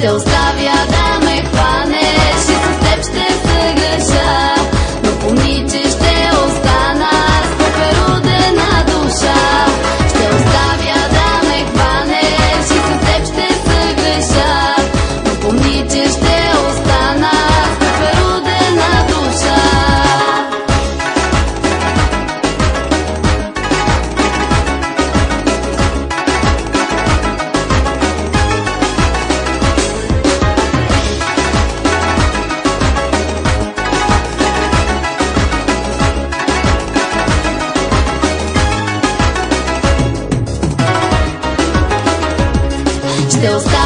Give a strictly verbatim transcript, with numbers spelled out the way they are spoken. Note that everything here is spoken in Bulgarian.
Ще оставя да ме хванеш и с теб ще се греша, но помни, че ще остана с преперудена душа. Ще оставя да ме хванеш и с теб ще се греша, но помни, че ще остана с преперудена душа. Ще оставя